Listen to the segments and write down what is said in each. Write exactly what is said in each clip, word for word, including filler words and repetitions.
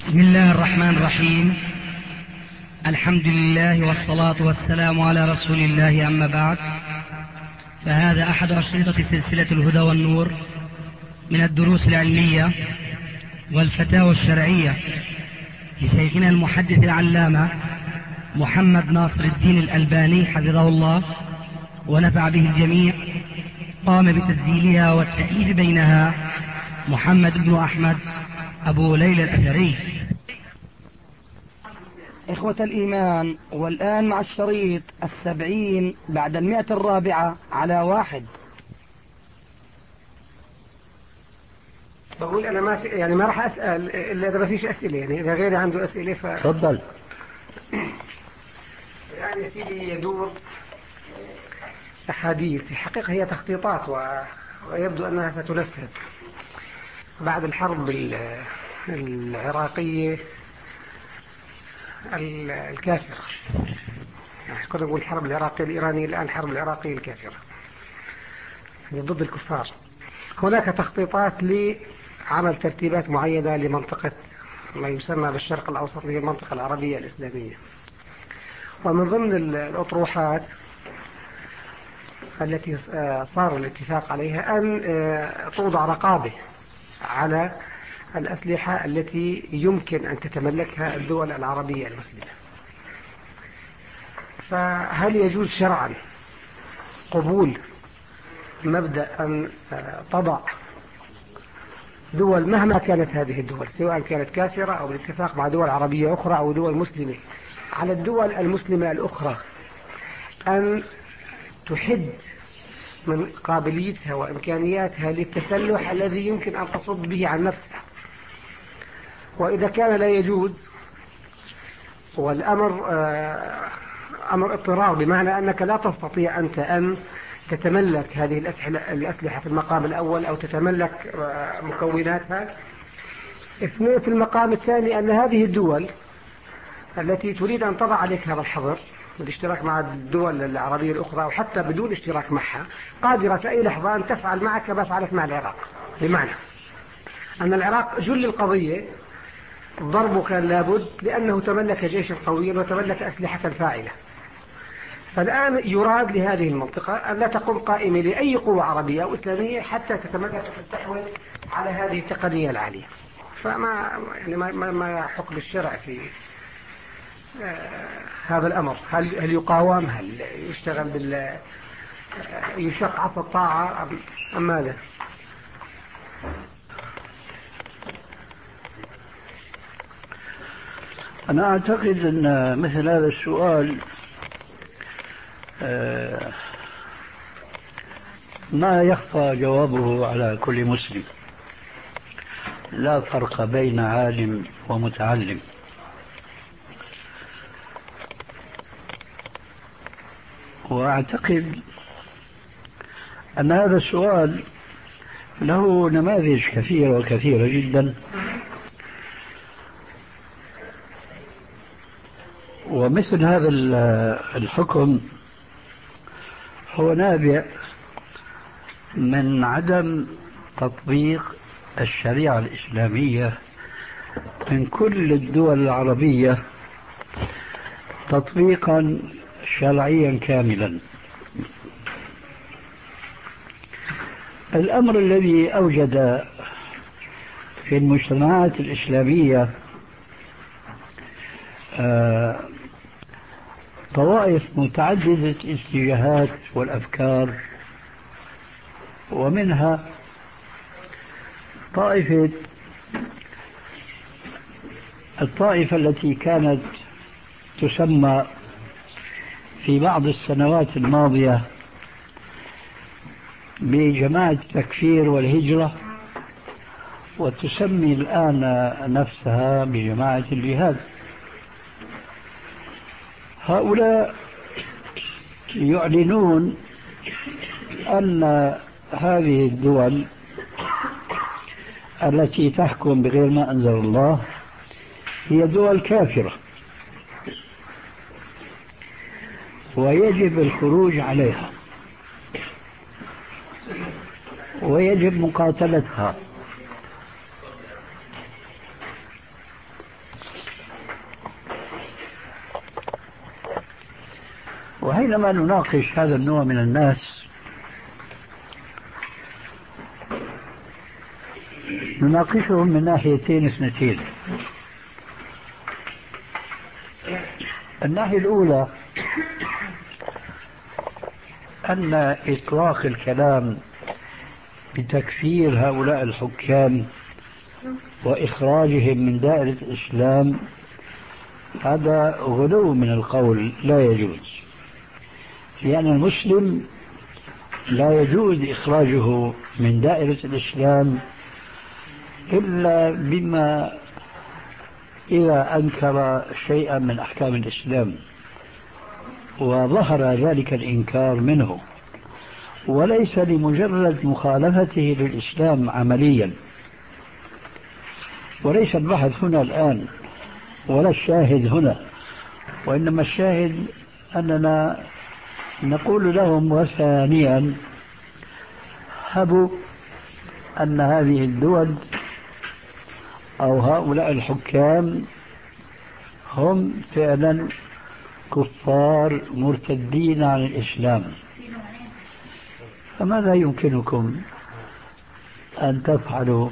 بسم الله الرحمن الرحيم. الحمد لله والصلاة والسلام على رسول الله، أما بعد، فهذا أحد أشرطة سلسلة الهدى والنور من الدروس العلمية والفتاوى الشرعية لشيخنا المحدث العلامة محمد ناصر الدين الألباني حفظه الله ونفع به الجميع. قام بتسجيلها والتأليف بينها محمد بن أحمد أبو ليلى الأثري. إخوة الإيمان، والآن مع الشريط السبعين بعد المئة الرابعة على واحد. بقول أنا ما في يعني ما راح أسأل إلا إذا ما فيش أسئلة، يعني إذا غيري عنده أسئلة ف تفضل. يعني يا سيدي يدور أحاديث، في الحقيقة هي تخطيطات و... ويبدو أنها ستنفذ بعد الحرب العراقية الكافرة. كنا نقول الحرب العراقية الإيرانية، الآن الحرب العراقية الكافرة ضد الكفار. هناك تخطيطات لعمل ترتيبات معينة لمنطقة ما يسمى بالشرق الأوسط، هي المنطقة العربية الإسلامية. ومن ضمن الأطروحات التي صار الاتفاق عليها أن توضع رقابة على الأسلحة التي يمكن أن تتملكها الدول العربية المسلمة. فهل يجوز شرعا قبول مبدأ أن تضع دول مهما كانت هذه الدول، سواء كانت كافرة أو بالاتفاق مع دول عربية أخرى أو دول مسلمة، على الدول المسلمة الأخرى أن تحد من قابليتها وإمكانياتها للتسلح الذي يمكن أن تصد به عن نفسها؟ وإذا كان لا يجوز والأمر أمر اضطرار، بمعنى أنك لا تستطيع أنت أن تتملك هذه الأسلحة في المقام الأول أو تتملك مكوناتها. اثنين، في المقام الثاني أن هذه الدول التي تريد أن تضع عليك هذا الحظر بالاشتراك مع الدول العربية الأخرى أو حتى بدون اشتراك معها قادرة في أي لحظة أن تفعل معك كما فعلت مع العراق. بمعنى أن العراق جل القضية ضربه كان لابد لأنه تملك جيشا قويا وتملك أسلحة فاعلة. فالآن يراد لهذه المنطقة أن لا تقوم قائمة لأي قوة عربية أو إسلامية حتى تتملك وتستحوذ على هذه التقنية العالية. فما يعني ما, ما حكم الشرع في آه هذا الأمر؟ هل هل يقاوم؟ هل يشتغل بال يشق عصا الطاعة أم, أم ماذا؟ أنا أعتقد أن مثل هذا السؤال ما يخفى جوابه على كل مسلم، لا فرق بين عالم ومتعلم. وأعتقد أن هذا السؤال له نماذج كثيرة وكثيرة جدا، ومثل هذا الحكم هو نابع من عدم تطبيق الشريعة الإسلامية من كل الدول العربية تطبيقا شرعيا كاملا. الأمر الذي أوجد في المجتمعات الإسلامية آه طوائف متعددة الاتجاهات والأفكار، ومنها طائفة الطائفة التي كانت تسمى في بعض السنوات الماضية بجماعة التكفير والهجرة، وتسمي الآن نفسها بجماعة الجهاد. هؤلاء يعلنون أن هذه الدول التي تحكم بغير ما أنزل الله هي دول كافرة ويجب الخروج عليها ويجب مقاتلتها. وحينما نناقش هذا النوع من الناس نناقشهم من ناحيتين اثنتين. الناحية الأولى أن إطلاق الكلام بتكفير هؤلاء الحكام وإخراجهم من دائرة الإسلام هذا غلو من القول، لا يجوز، لأن المسلم لا يجوز إخراجه من دائرة الإسلام إلا بما إذا أنكر شيئا من أحكام الإسلام وظهر ذلك الإنكار منه، وليس لمجرد مخالفته للإسلام عمليا. وليس البحث هنا الآن ولا الشاهد هنا، وإنما الشاهد أننا نقول لهم وثانيا هبوا أن هذه الدول أو هؤلاء الحكام هم فعلا كفار مرتدين عن الإسلام، فماذا يمكنكم أن تفعلوا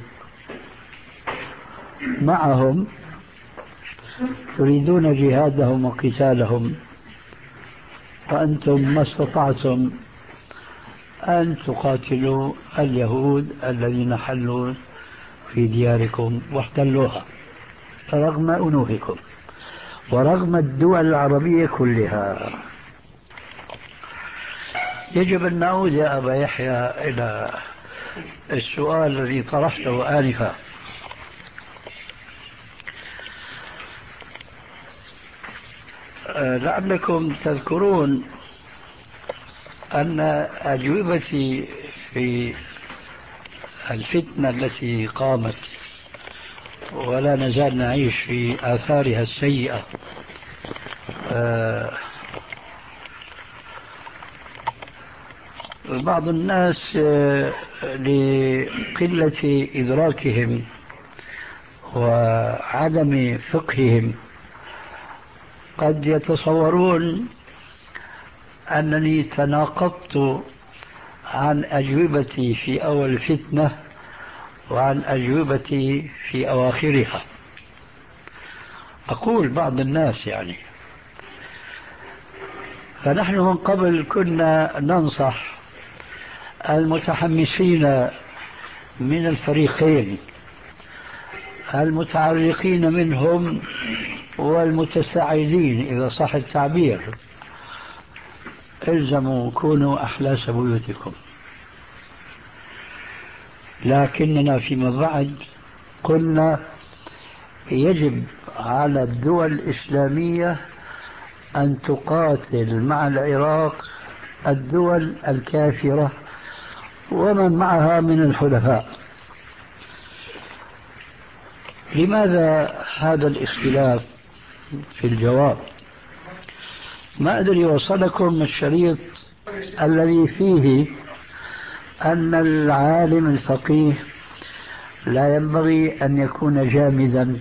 معهم؟ تريدون جهادهم وقتالهم وأنتم ما استطعتم أن تقاتلوا اليهود الذين حلوا في دياركم واحتلوها رغم أنوفكم ورغم الدول العربية كلها. يجب أن نعود يا أبا يحيى إلى السؤال الذي طرحته آنفا. لعلكم تذكرون أن أجوبتي في الفتنة التي قامت ولا نزال نعيش في آثارها السيئة بعض الناس لقلة إدراكهم وعدم فقههم قد يتصورون أنني تناقضت عن أجوبتي في أول الفتنة وعن أجوبتي في أواخرها. أقول بعض الناس يعني، فنحن من قبل كنا ننصح المتحمسين من الفريقين، المتعرقين منهم والمتساعدين إذا صح التعبير، الزموا كونوا أحلاس بيوتكم. لكننا فيما بعد قلنا يجب على الدول الإسلامية أن تقاتل مع العراق الدول الكافرة ومن معها من الحلفاء. لماذا هذا الاختلاف في الجواب؟ ما أدري وصلكم الشريط الذي فيه أن العالم الفقيه لا ينبغي أن يكون جامدا،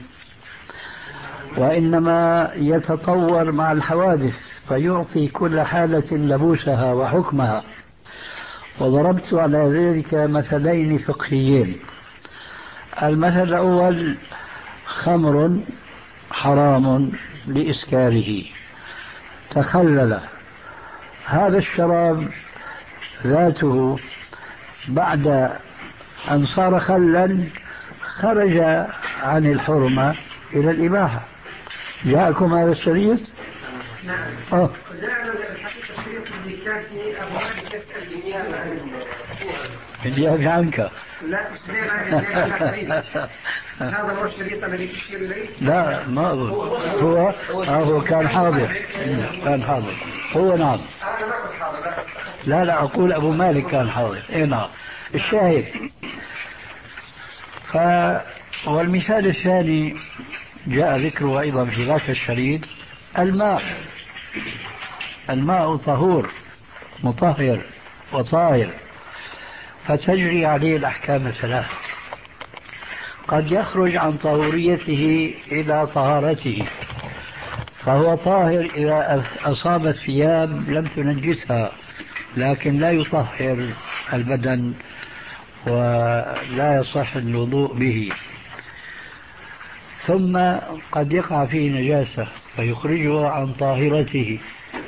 وإنما يتطور مع الحوادث فيعطي كل حالة لبوسها وحكمها. وضربت على ذلك مثلين فقهيين. المثل الأول خمر حرام لإسكاره، تخلل هذا الشراب ذاته بعد أن صار خلا خرج عن الحرمة إلى الإباحة. جاءكم هذا الشريط؟ نعم. أه. جاءنا الحقيقة الشريط اللي كان في أبو علي تسأل بالنيابة عنه. بالنيابة عنك؟ لا غير عن هذا هو الشريط الذي تشير إليه؟ لا ما أظن. هو آه هو كان حاضر. كان حاضر هو. نعم. أنا ما كنت حاضر. لا لا أقول أبو مالك كان حاضر. إيه نعم. الشاهد. ف والمثال الثاني جاء ذكره أيضا في ذاك الشريط، الماء. الماء طهور مطهر وطاهر، فتجري عليه الأحكام الثلاث. قد يخرج عن طهوريته إلى طهارته، فهو طاهر إذا أصابت ثياب لم تنجسها، لكن لا يطهر البدن ولا يصح الوضوء به. ثم قد يقع فيه نجاسة فيخرجه عن طاهرته.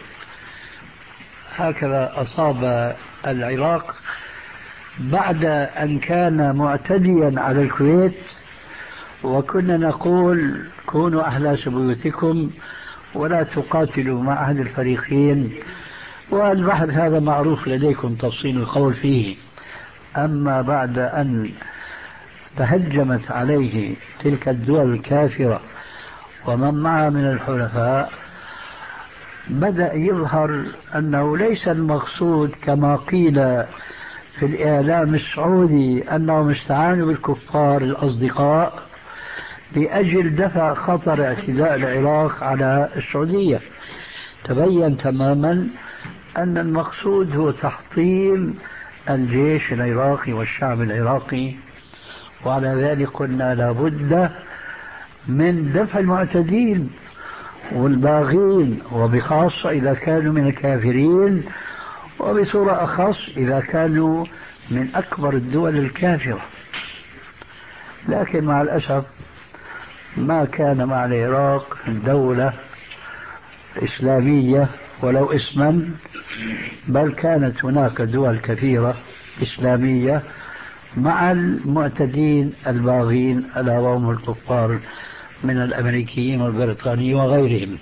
هكذا أصاب العراق بعد أن كان معتديا على الكويت، وكنا نقول كونوا أحلاس بيوتكم ولا تقاتلوا مع أحد الفريقين، والبحث هذا معروف لديكم تفصيل القول فيه. أما بعد أن تهجمت عليه تلك الدول الكافرة ومن معها من الحلفاء، بدأ يظهر أنه ليس المقصود كما قيل في الإعلام السعودي أنهم استعانوا بالكفار الأصدقاء لأجل دفع خطر اعتداء العراق على السعودية. تبين تماما أن المقصود هو تحطيم الجيش العراقي والشعب العراقي، وعلى ذلك قلنا لابد من دفع المعتدين والباغين، وبخاصة إذا كانوا من الكافرين، وبصورة أخص إذا كانوا من أكبر الدول الكافرة. لكن مع الأسف ما كان مع العراق دولة إسلامية ولو اسما، بل كانت هناك دول كثيرة إسلامية مع المعتدين الباغين ألا وهم الكفار من الأمريكيين والبريطانيين وغيرهم.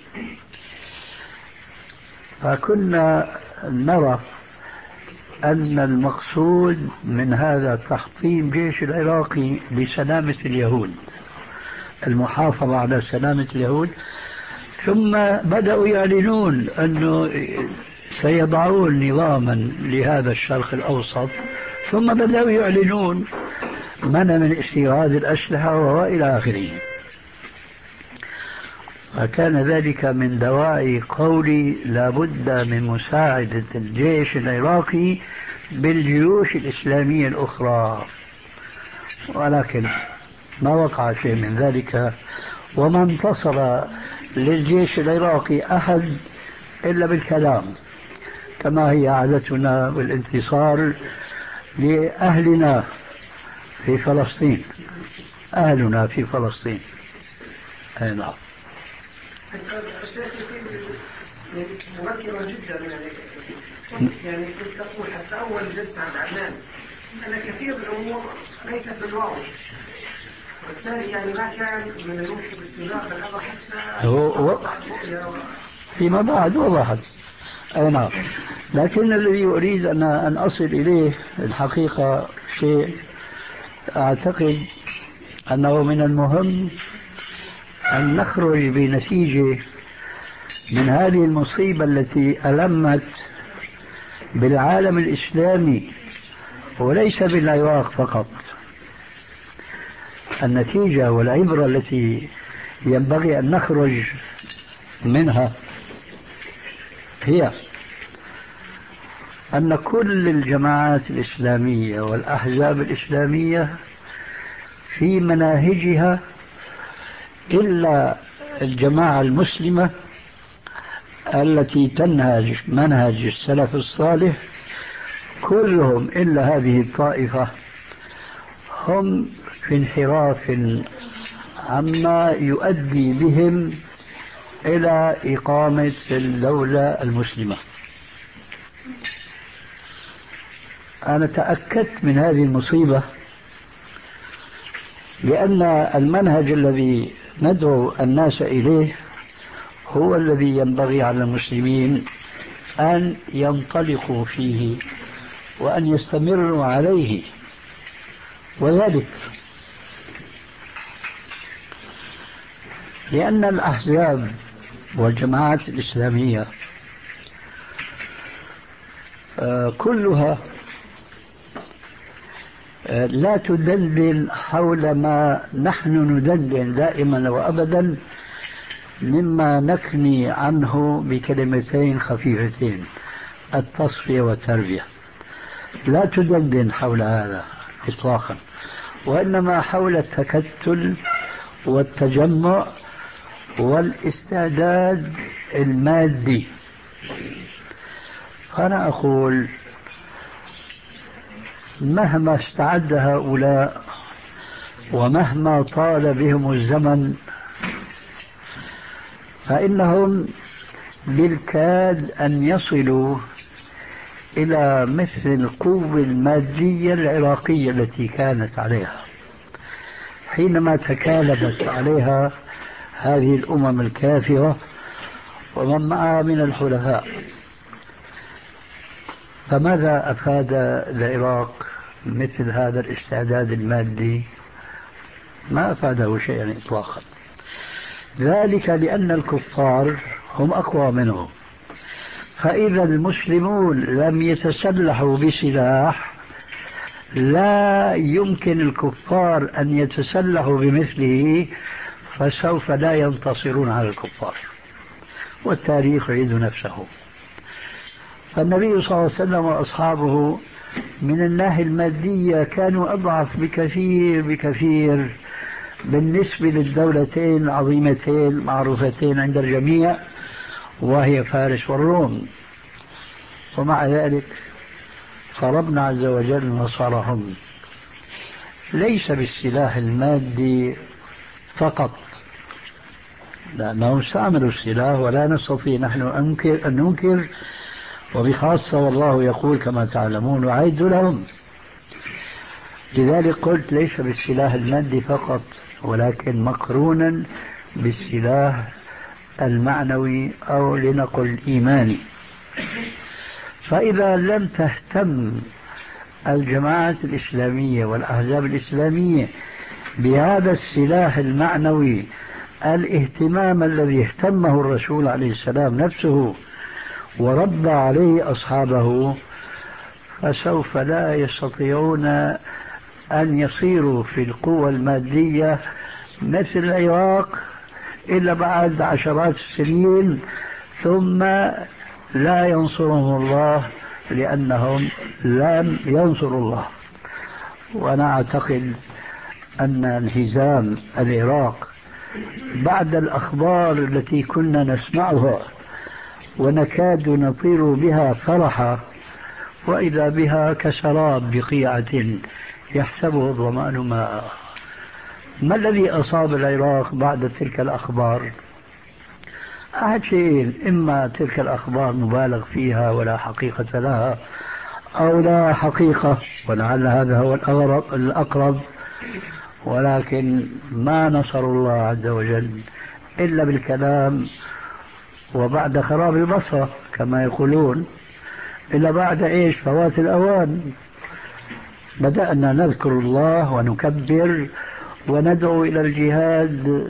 فكنا نرى أن المقصود من هذا تحطيم جيش العراقي لسلامة اليهود، المحافظة على سلامة اليهود. ثم بدأوا يعلنون أنه سيضعون نظاما لهذا الشرق الأوسط، ثم بدأوا يعلنون منع من استيراد الأسلحة وإلى آخره. فكان ذلك من دواعي قولي لابد من مساعدة الجيش العراقي بالجيوش الإسلامية الأخرى، ولكن ما وقع شيء من ذلك، وما انتصر للجيش العراقي أحد إلا بالكلام، كما هي عادتنا بالانتصار لأهلنا في فلسطين، أهلنا في فلسطين. أي نعم. مبكرة جدا يعني يعني كنت تقول حتى أول جلسة عن عدنان أن كثير من الأمور ليست بالواضح، وبالتالي يعني ما كان من الممكن استدراك الأمر حتى هو فيما بعد وضحت. أي نعم. لكن الذي أريد أن أن أصل إليه الحقيقة شيء أعتقد أنه من المهم أن نخرج بنتيجة من هذه المصيبة التي ألمت بالعالم الإسلامي وليس بالعراق فقط. النتيجة والعبرة التي ينبغي أن نخرج منها هي أن كل الجماعات الإسلامية والأحزاب الإسلامية في مناهجها إلا الجماعة المسلمة التي تنهج منهج السلف الصالح، كلهم إلا هذه الطائفة هم في انحراف عما يؤدي بهم إلى إقامة الدولة المسلمة. أنا تأكدت من هذه المصيبة لأن المنهج الذي ندعو الناس إليه هو الذي ينبغي على المسلمين أن ينطلقوا فيه وأن يستمروا عليه، وذلك لأن الأحزاب والجماعات الإسلامية كلها لا تدندن حول ما نحن ندندن دائما وأبدا، مما نكني عنه بكلمتين خفيفتين: التصفية والتربية. لا تدندن حول هذا إطلاقا، وإنما حول التكتل والتجمع والاستعداد المادي. فأنا أقول مهما استعد هؤلاء ومهما طال بهم الزمن فإنهم بالكاد أن يصلوا إلى مثل القوة المادية العراقية التي كانت عليها حينما تكالبت عليها هذه الأمم الكافرة ومن معها من الحلفاء. فماذا أفاد العراق مثل هذا الاستعداد المادي؟ ما أفاده شيئا إطلاقا، ذلك لأن الكفار هم أقوى منهم. فإذا المسلمون لم يتسلحوا بسلاح لا يمكن الكفار أن يتسلحوا بمثله، فسوف لا ينتصرون على الكفار، والتاريخ يعيد نفسه. فالنبي صلى الله عليه وسلم وأصحابه من الناحية المادية كانوا أضعف بكثير بكثير بالنسبة للدولتين العظيمتين معروفتين عند الجميع وهي فارس والروم. ومع ذلك فربنا عز وجل نصرهم ليس بالسلاح المادي فقط، لأنهم استعملوا السلاح ولا نستطيع نحن أنكر أن ننكر، وبخاصة والله يقول كما تعلمون وأعد لهم. لذلك قلت ليس بالسلاح المادي فقط ولكن مقرونا بالسلاح المعنوي أو لنقل الإيماني. فإذا لم تهتم الجماعات الإسلامية والأحزاب الإسلامية بهذا السلاح المعنوي الاهتمام الذي اهتمه الرسول عليه السلام نفسه وربى عليه أصحابه، فسوف لا يستطيعون أن يصيروا في القوة المادية مثل العراق إلا بعد عشرات السنين، ثم لا ينصرهم الله لأنهم لم ينصروا الله. وأنا أعتقد أن انهزام العراق بعد الأخبار التي كنا نسمعها ونكاد نطير بها فرحا وإذا بها كسراب بقيعة يحسبه الظمآن ماء. ما الذي أصاب العراق بعد تلك الأخبار؟ أحد شيئين: إما تلك الأخبار مبالغ فيها ولا حقيقة لها، أو لا حقيقة ولعل هذا هو الأقرب، ولكن ما نصر الله عز وجل إلا بالكلام وبعد خراب البصرة كما يقولون، إلا بعد إيش؟ فوات الأوان. بدأنا نذكر الله ونكبر وندعو إلى الجهاد،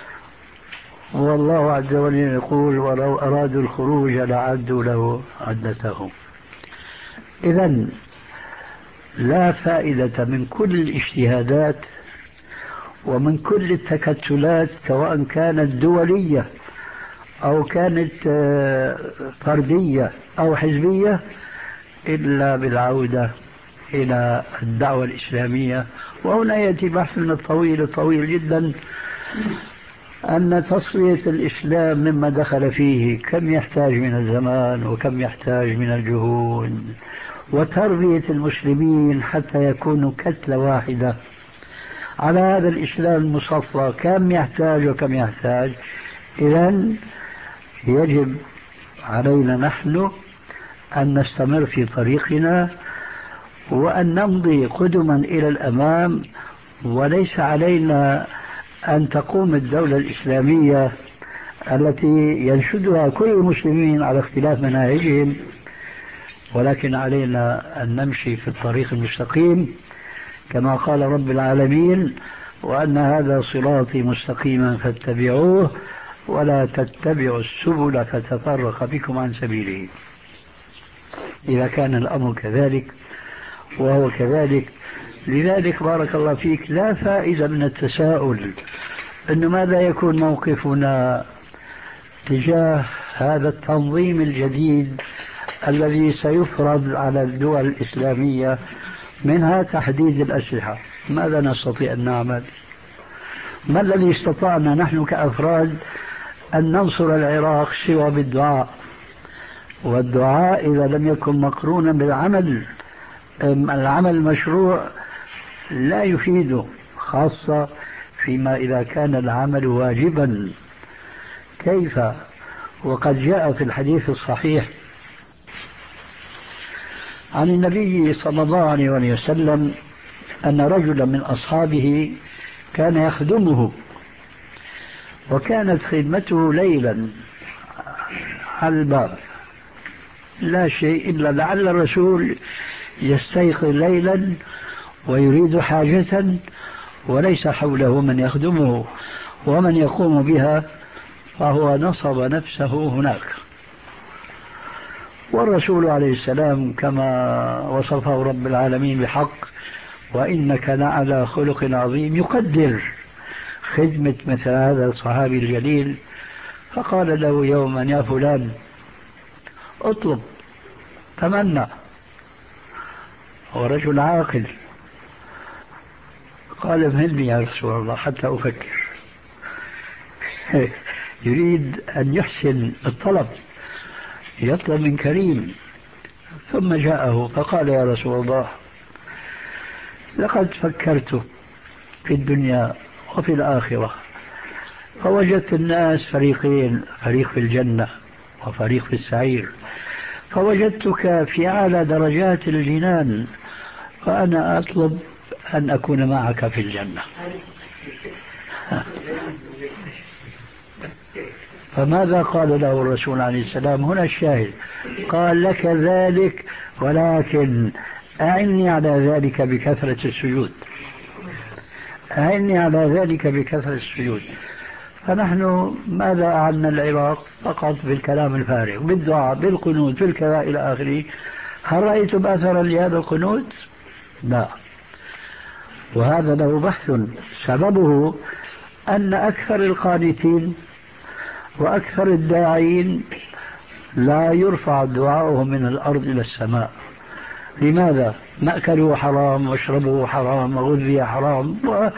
والله عز وجل يقول: ولو أرادوا الخروج لعدوا له عدتهم. إذن لا فائدة من كل الاجتهادات ومن كل التكتلات سواء كانت دولية أو كانت فردية أو حزبية إلا بالعودة إلى الدعوة الإسلامية. وهنا يأتي بحثنا الطويل الطويل جدا أن تصفية الإسلام مما دخل فيه كم يحتاج من الزمان وكم يحتاج من الجهود، وتربية المسلمين حتى يكونوا كتلة واحدة على هذا الإسلام المصفى كم يحتاج وكم يحتاج. إذن يجب علينا نحن أن نستمر في طريقنا وأن نمضي قدما إلى الأمام، وليس علينا أن تقوم الدولة الإسلامية التي ينشدها كل المسلمين على اختلاف مناهجهم، ولكن علينا أن نمشي في الطريق المستقيم كما قال رب العالمين: وأن هذا صراطي مستقيما فاتبعوه ولا تتبعوا السبل فتفرق بكم عن سبيله. إذا كان الأمر كذلك وهو كذلك، لذلك بارك الله فيك لا فائدة من التساؤل أنه ماذا يكون موقفنا تجاه هذا التنظيم الجديد الذي سيفرض على الدول الإسلامية، منها تحديد الأسلحة. ماذا نستطيع أن نعمل؟ ما الذي استطعنا نحن كأفراد أن ننصر العراق سوى بالدعاء، والدعاء إذا لم يكن مقرونا بالعمل العمل المشروع لا يفيده، خاصة فيما إذا كان العمل واجبا. كيف وقد جاء في الحديث الصحيح عن النبي صلى الله عليه وسلم أن رجلا من أصحابه كان يخدمه، وكانت خدمته ليلا على الباب، لا شيء إلا لعل الرسول يستيقظ ليلا ويريد حاجة وليس حوله من يخدمه ومن يقوم بها، فهو نصب نفسه هناك. والرسول عليه السلام كما وصفه رب العالمين بحق وإنك لعلى خلق عظيم يقدر خدمة مثل هذا الصحابي الجليل، فقال له يوما يا فلان اطلب تمنى. هو رجل عاقل، قال مهلني يا رسول الله حتى أفكر. يريد أن يحسن الطلب، يطلب من كريم. ثم جاءه فقال يا رسول الله لقد فكرت في الدنيا وفي الآخرة، فوجدت الناس فريقين، فريق في الجنة وفريق في السعير، فوجدتك في أعلى درجات الجنان، فأنا أطلب أن أكون معك في الجنة. فماذا قال له الرسول عليه السلام؟ هنا الشاهد، قال لك ذلك ولكن أعني على ذلك بكثرة السجود، أعني على ذلك بكثرة السجود. فنحن ماذا أعلنا العراق؟ فقط بالكلام الفارغ، بالدعاء، بالقنوت، بالكذا إلى آخره. هل رأيتم أثرا لهذا القنوت؟ لا. وهذا له بحث، سببه أن أكثر القانتين وأكثر الداعين لا يرفع دعاؤهم من الأرض إلى السماء. لماذا؟ مأكله حرام واشربه حرام وغذي حرام،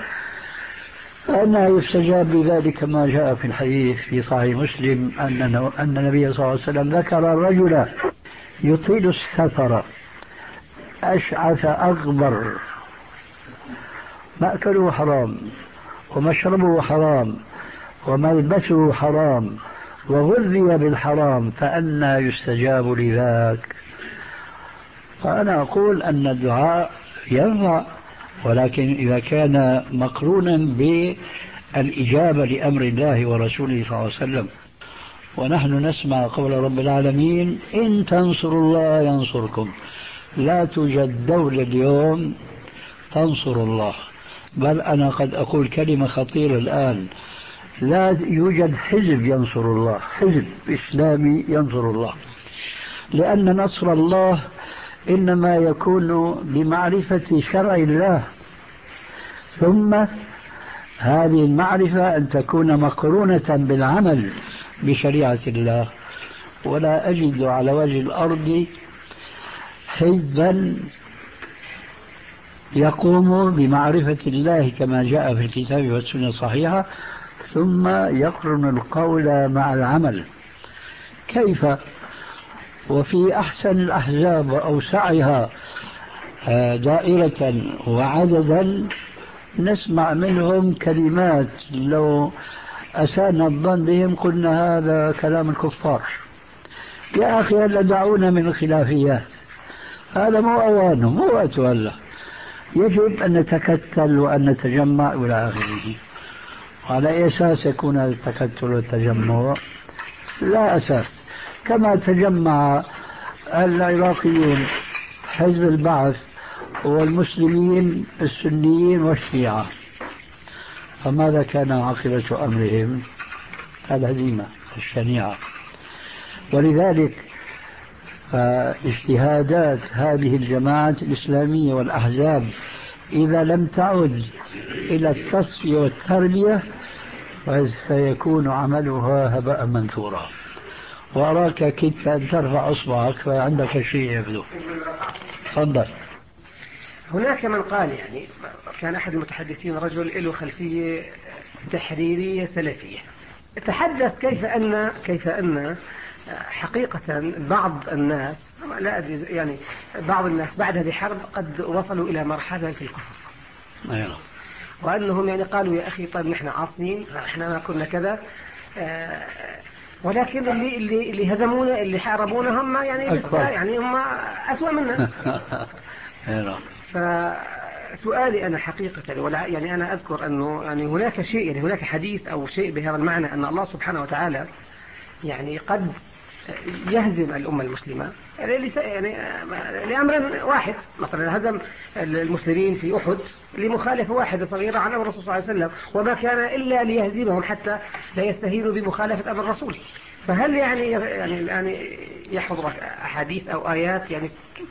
وأنه يستجاب بذلك ما جاء في الحديث في صحيح مسلم أن أن النبي صلى الله عليه وسلم ذكر رجلا يطيل السفر أشعث أغبر، مأكله حرام ومشربه حرام وملبسه حرام وغذي بالحرام، فأنى يستجاب لذاك؟ فأنا أقول أن الدعاء ينفع، ولكن إذا كان مقرونا بالإجابة لأمر الله ورسوله صلى الله عليه وسلم. ونحن نسمع قول رب العالمين إن تنصروا الله ينصركم. لا توجد دولة اليوم تنصر الله، بل أنا قد أقول كلمة خطيرة الآن، لا يوجد حزب ينصر الله، حزب إسلامي ينصر الله، لأن نصر الله إنما يكون بمعرفة شرع الله، ثم هذه المعرفة أن تكون مقرونة بالعمل بشريعة الله. ولا أجد على وجه الأرض حزبا يقوم بمعرفة الله كما جاء في الكتاب والسنة الصحيحة ثم يقرن القول مع العمل. كيف؟ وفي أحسن الأحزاب وأوسعها دائرة وعددا نسمع منهم كلمات لو أسانا الظن بهم قلنا هذا كلام الكفار. يا أخي هلا دعونا من الخلافيات، هذا مو أوانه، مو وقته هلا. يجب أن نتكتل وأن نتجمع إلى آخره. على أي أساس يكون هذا التكتل والتجمع؟ لا أساس. كما تجمع العراقيون حزب البعث والمسلمين السنيين والشيعة، فماذا كان عاقبة أمرهم؟ الهزيمة الشنيعة. ولذلك اجتهادات هذه الجماعات الإسلامية والأحزاب إذا لم تعد إلى التصفية والتربية فسيكون عملها هباء منثورا. وأراك كدت أن ترفع أصبعك فعندك شيء يبدو. تفضل. هناك من قال يعني كان أحد المتحدثين رجل له خلفية تحريرية سلفية، تحدث كيف أن كيف أن حقيقة بعض الناس لا أدري يعني بعض الناس بعد هذه الحرب قد وصلوا إلى مرحلة في الكفر. أيوة. وأنهم يعني قالوا يا أخي طيب نحن عاصين احنا ما كنا كذا آه ولكن اللي اللي اللي هزمونا اللي حاربونا هم يعني يعني هم أسوأ منا. فسؤالي أنا حقيقة ولا يعني أنا أذكر أنه يعني هناك شيء يعني هناك حديث أو شيء بهذا المعنى أن الله سبحانه وتعالى يعني قد يهزم الأمة المسلمة يعني لأمر واحد. مثلا هزم المسلمين في أحد لمخالفة واحدة صغيرة عن أمر الرسول صلى الله عليه وسلم وما كان إلا ليهزمهم حتى لا يستهينوا بمخالفة أمر الرسول. فهل يعني يعني الآن يحضرك أحاديث أو آيات يعني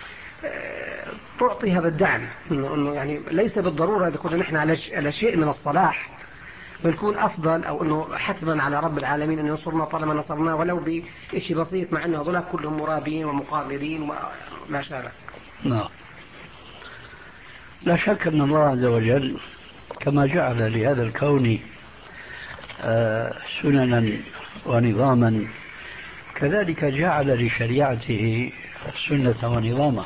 تعطي هذا الدعم إنه يعني ليس بالضرورة إذا كنا نحن على شيء من الصلاح بنكون أفضل أو أنه حتما على رب العالمين أن ينصرنا طالما نصرنا ولو بشيء بسيط مع أنه هذول كلهم مرابين ومقامرين وما شابه. نعم. لا شك أن الله عز وجل كما جعل لهذا الكون سننا ونظاما كذلك جعل لشريعته سنة ونظاما،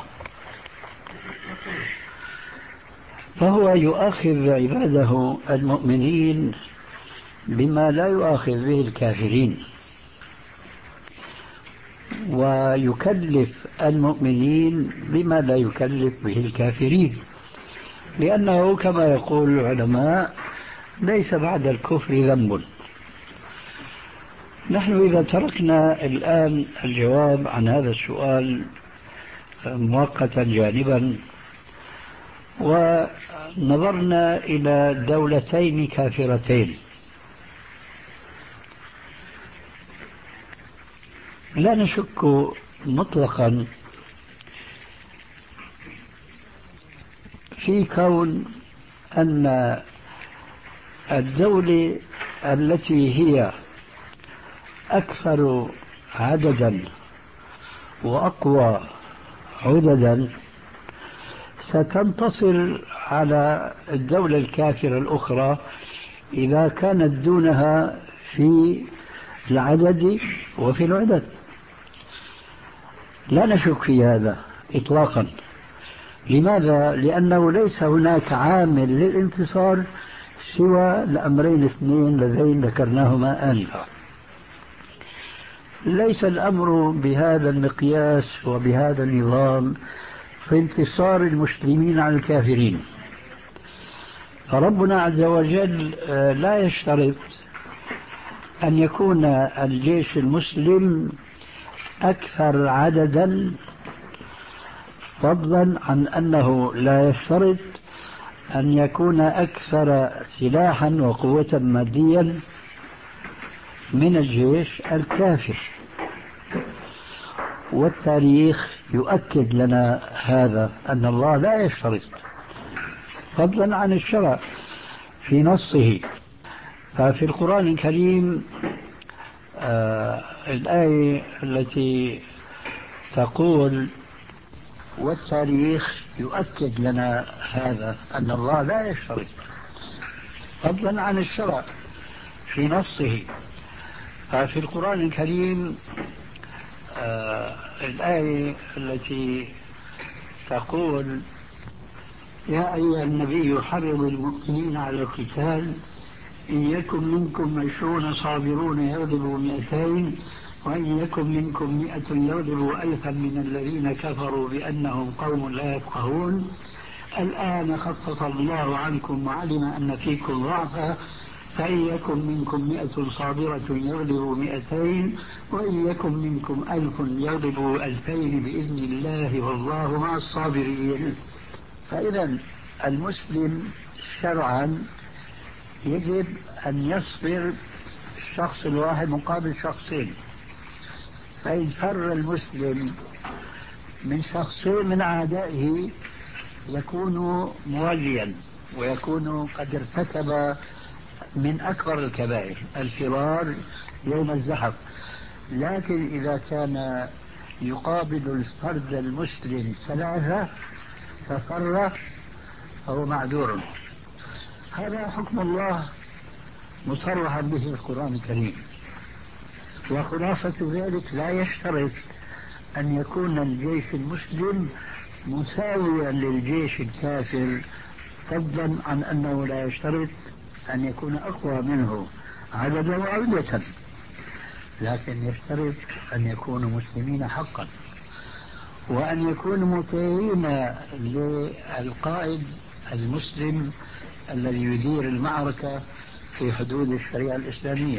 فهو يؤاخذ عباده المؤمنين بما لا يؤاخذ به الكافرين، ويكلف المؤمنين بما لا يكلف به الكافرين، لأنه كما يقول العلماء ليس بعد الكفر ذنب. نحن إذا تركنا الآن الجواب عن هذا السؤال مؤقتا جانبا ونظرنا إلى دولتين كافرتين، لا نشك مطلقا في كون أن الدولة التي هي أكثر عددا وأقوى عددا ستنتصر على الدولة الكافرة الأخرى إذا كانت دونها في العدد وفي العدد، لا نشك في هذا إطلاقا. لماذا؟ لأنه ليس هناك عامل للانتصار سوى الأمرين اثنين اللذين ذكرناهما آنفا. ليس الأمر بهذا المقياس وبهذا النظام في انتصار المسلمين على الكافرين. فربنا عز وجل لا يشترط أن يكون الجيش المسلم أكثر عددا، فضلا عن أنه لا يشترط أن يكون أكثر سلاحا وقوة ماديا من الجيش الكافر. والتاريخ يؤكد لنا هذا، أن الله لا يشترط، فضلا عن الشرع في نصه. ففي القرآن الكريم آه الآية التي تقول والتاريخ يؤكد لنا هذا، أن الله لا يشترط، فضلا عن الشرع في نصه. ففي القرآن الكريم آه الآية التي تقول يا أيها النبي حرض المؤمنين على القتال إن يكن منكم عشرون صابرون يغلبوا مئتين وإن يكن منكم مئة يغلبوا ألفا من الذين كفروا بأنهم قوم لا يفقهون الآن خفف الله عنكم وعلم أن فيكم ضعفا فإن يكن منكم مئة صابرة يغلبوا مئتين وإن يكن منكم ألف يغلبوا ألفين بإذن الله والله مع الصابرين. فإذا المسلم شرعا يجب أن يصبر الشخص الواحد مقابل شخصين، فإن فر المسلم من شخصين من أعدائه يكون موليا ويكون قد ارتكب من أكبر الكبائر الفرار يوم الزحف. لكن إذا كان يقابل الفرد المسلم ثلاثة ففر فهو معذور. هذا حكم الله مصرحا به القرآن الكريم. وخلاصة ذلك لا يشترط أن يكون الجيش المسلم مساويا للجيش الكافر، فضلا عن أنه لا يشترط أن يكون أقوى منه عددا وعدة، لكن يشترط أن يكونوا مسلمين حقا، وأن يكونوا مطيعين للقائد المسلم الذي يدير المعركة في حدود الشريعة الإسلامية.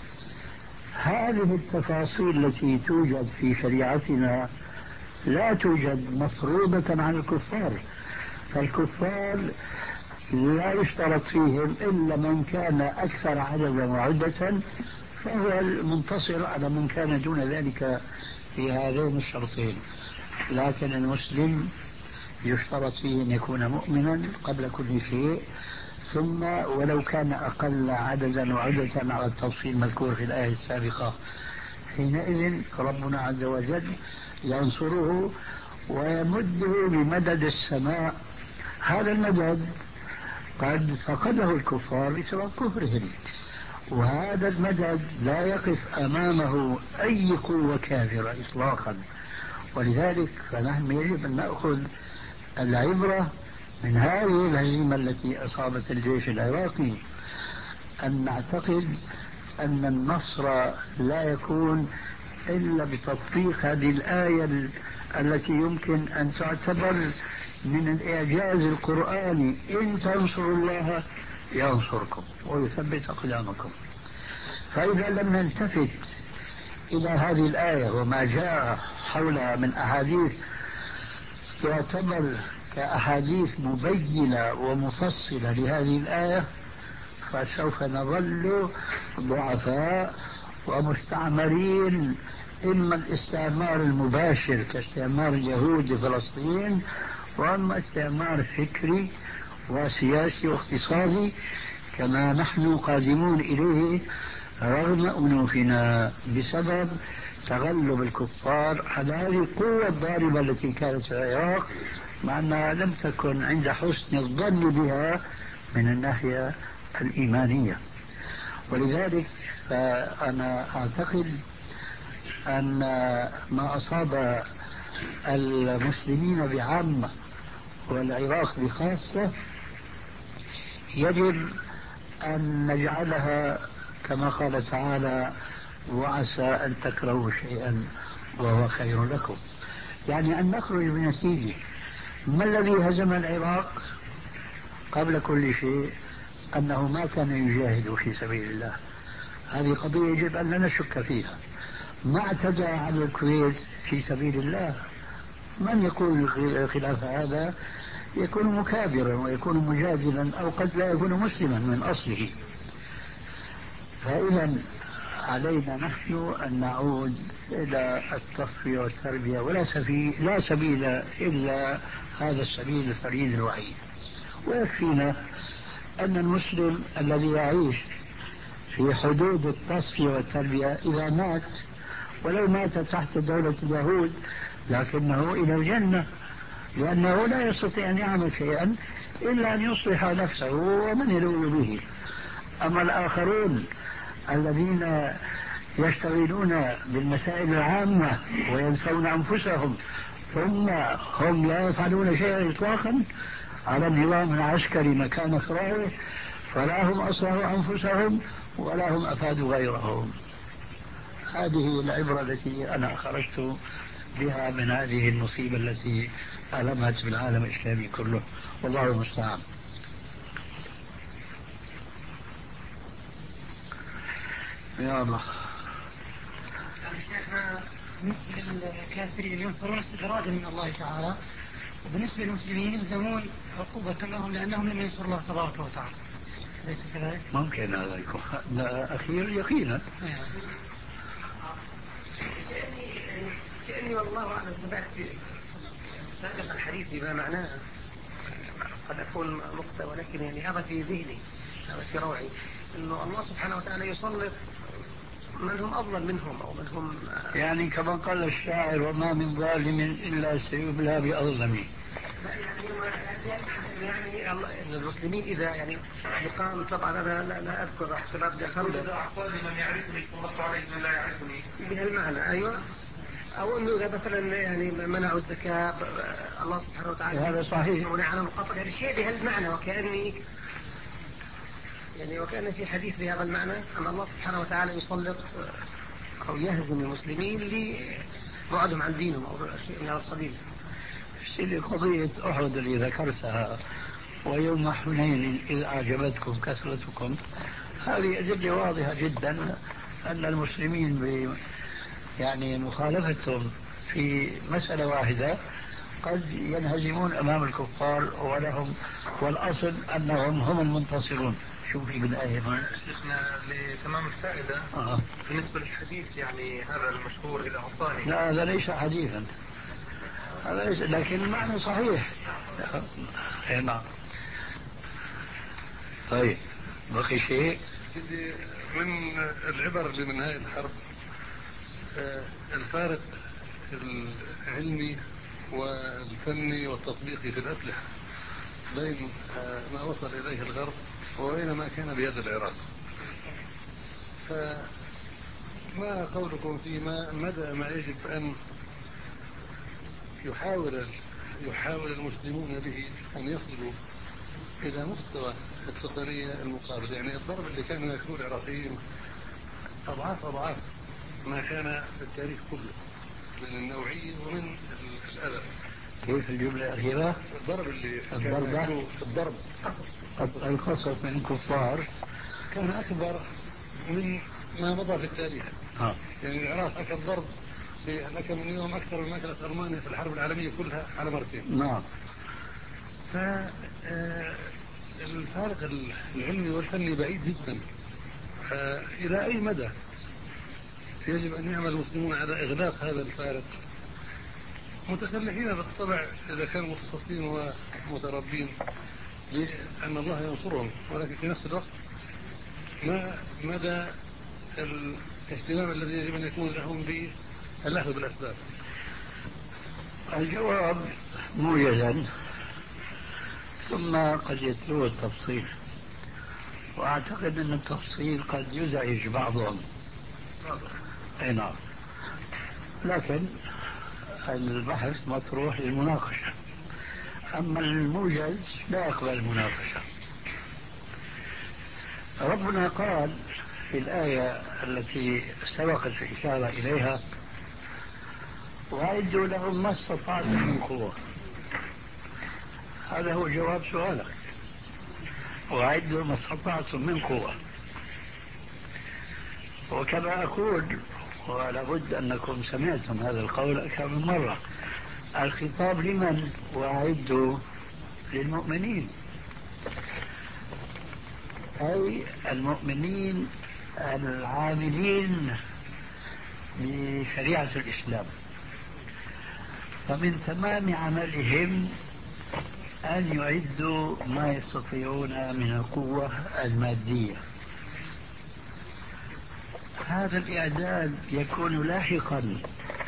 هذه التفاصيل التي توجد في شريعتنا لا توجد مفروضة على الكفار، فالكفار لا يشترط فيهم إلا من كان أكثر عددا وعدة، فهو المنتصر على من كان دون ذلك في هذين الشرطين. لكن المسلم يشترط فيه أن يكون مؤمنا قبل كل شيء، ثم ولو كان أقل عددا وعدة على التفصيل المذكور في الآية السابقة، حينئذ ربنا عز وجل ينصره ويمده بمدد السماء. هذا المدد قد فقده الكفار بسبب كفرهم، وهذا المدد لا يقف أمامه أي قوة كافرة إطلاقا. ولذلك فنحن يجب أن نأخذ العبرة من هذه الهزيمة التي أصابت الجيش العراقي، أن نعتقد أن النصر لا يكون إلا بتطبيق هذه الآية التي يمكن أن تعتبر من الإعجاز القرآني: إن تنصروا الله ينصركم ويثبت أقدامكم. فإذا لم نلتفت إلى هذه الآية وما جاء حولها من أحاديث تعتبر كأحاديث مبينة ومفصلة لهذه الآية، فسوف نظل ضعفاء ومستعمرين، إما الاستعمار المباشر كاستعمار اليهود لفلسطين، وأما استعمار فكري وسياسي واقتصادي كما نحن قادمون إليه رغم أنوفنا بسبب تغلب الكفار على هذه القوة الضاربة التي كانت في العراق، مع أنها لم تكن عند حسن الظن بها من الناحية الإيمانية. ولذلك فأنا أعتقد أن ما أصاب المسلمين بعامة والعراق بخاصة يجب أن نجعلها كما قال تعالى: وعسى أن تكرهوا شيئا وهو خير لكم. يعني أن نخرج بنتيجة. ما الذي هزم العراق قبل كل شيء؟ أنه ما كان يجاهد في سبيل الله. هذه قضية يجب أن لا نشك فيها. ما اعتدى على الكويت في سبيل الله. من يقول خلاف هذا يكون مكابرا ويكون مجادلا، أو قد لا يكون مسلما من أصله. فإذا علينا نحن أن نعود إلى التصفية والتربية، ولا سبيل, لا سبيل إلا هذا السبيل الفريد الوحيد. ويكفينا أن المسلم الذي يعيش في حدود التصفية والتربية إذا مات، ولو مات تحت دولة اليهود، لكنه إلى الجنة، لأنه لا يستطيع أن يعمل شيئا إلا أن يصلح نفسه ومن يلوذ به. أما الآخرون الذين يشتغلون بالمسائل العامة وينسون أنفسهم ثم هم لا يفعلون شيئا إطلاقا على النظام العسكري مكان فراغه، فلا هم أصلحوا أنفسهم ولا هم أفادوا غيرهم. هذه العبرة التي أنا خرجت بها من هذه المصيبة التي ألمت بالعالم الإسلامي كله، والله المستعان. يا الله. شيخنا، بالنسبة للكافرين ينصرون استدراجا من الله تعالى، وبالنسبة للمسلمين يلزمون عقوبة لهم لأنهم لم ينصروا الله تبارك وتعالى، أليس كذلك؟ ممكن هذا يكون أخير يقينا. كأني والله أعلم سمعت سابقا الحديث بما معناه، قد أكون مخطئ، ولكن يعني هذا في ذهني، هذا في روعي، أنه الله سبحانه وتعالى يسلط من هم أفضل منهم أو من هم، يعني كما قال الشاعر: وما من ظالم إلا سيبلى بأظلمه. يعني يعني ان المسلمين اذا يعني يقام طبعا انا لا, لا اذكر حتى لا ابدا اذا اعطاني من يعرفني صلت عليه من لا يعرفني بهالمعنى. ايوه. او انه اذا مثلا يعني منعوا الزكاه الله سبحانه وتعالى هذا صحيح ونهى عن القطع، يعني شيء بهالمعنى، وكاني يعني وكان في حديث بهذا المعنى ان الله سبحانه وتعالى يسلط او يهزم المسلمين لبعدهم عن دينهم او شيء من هذا القبيل. سيدي قضية أحد اللي ذكرتها ويوم حنين إذ أعجبتكم كثرتكم، هذه أدلة واضحة جدا أن المسلمين ب يعني مخالفتهم في مسألة واحدة قد ينهزمون أمام الكفار ولهم، والأصل أنهم هم المنتصرون. شو في بالآية هنا؟ شيخنا لتمام الفائدة آه. بالنسبة للحديث يعني هذا المشهور إذا عصاني، لا هذا ليس حديثا، هذا ليس، لكن المعنى صحيح. نعم. طيب بقي شيء سيدي من العبر اللي من هاي الحرب الفارق العلمي والفني والتطبيقي في الأسلحة بين ما وصل إليه الغرب وبين ما كان بيد العراق. فما قولكم فيما مدى ما يجب أن يحاول يحاول المسلمون به أن يصلوا إلى مستوى التقنية المقابل؟ يعني الضرب اللي كانوا يأكلوه العراقيين أضعاف أضعاف ما كان في التاريخ كله من النوعية ومن الأذى. كيف الجملة الأخيرة؟ الضرب اللي الضرب الضرب القصص من الكفار كان أكبر من ما مضى في التاريخ. ها. يعني العراق أكل ضرب في لك من يوم أكثر من أكلت ألمانيا في الحرب العالمية كلها على مرتين. نعم. فالفارق العلمي والفني بعيد جدا. إلى أي مدى يجب أن يعمل المسلمون على إغلاق هذا الفارق، متسلحين بالطبع إذا كانوا متصفين ومتربين بأن الله ينصرهم، ولكن في نفس الوقت ما مدى الاهتمام الذي يجب أن يكون لهم بالأخذ بالأسباب؟ الجواب موجزا ثم قد يتلو التفصيل، وأعتقد أن التفصيل قد يزعج بعضهم. أي نعم، لكن البحث مطروح للمناقشة، أما الموجز لا يقبل المناقشة. ربنا قال في الآية التي سبقت الإشارة إليها: وأعدوا لهم ما استطعتم من قوة. هذا هو جواب سؤالك، وأعدوا ما استطعتم من قوة. وكما أقول، ولا بد أنكم سمعتم هذا القول أكثر من مرة، الخطاب لمن؟ وأعدوا للمؤمنين، أي المؤمنين العاملين بشريعة الإسلام. فمن تمام عملهم أن يعدوا ما يستطيعون من القوة المادية. هذا الإعداد يكون لاحقا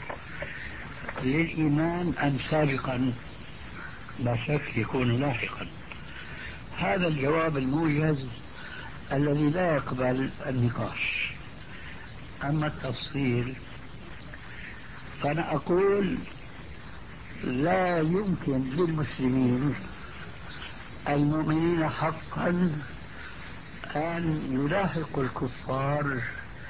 للإيمان أم سابقا؟ لا شك يكون لاحقا. هذا الجواب الموجز الذي لا يقبل النقاش. أما التفصيل فأنا أقول لا يمكن للمسلمين المؤمنين حقا أن يلاحقوا الكفار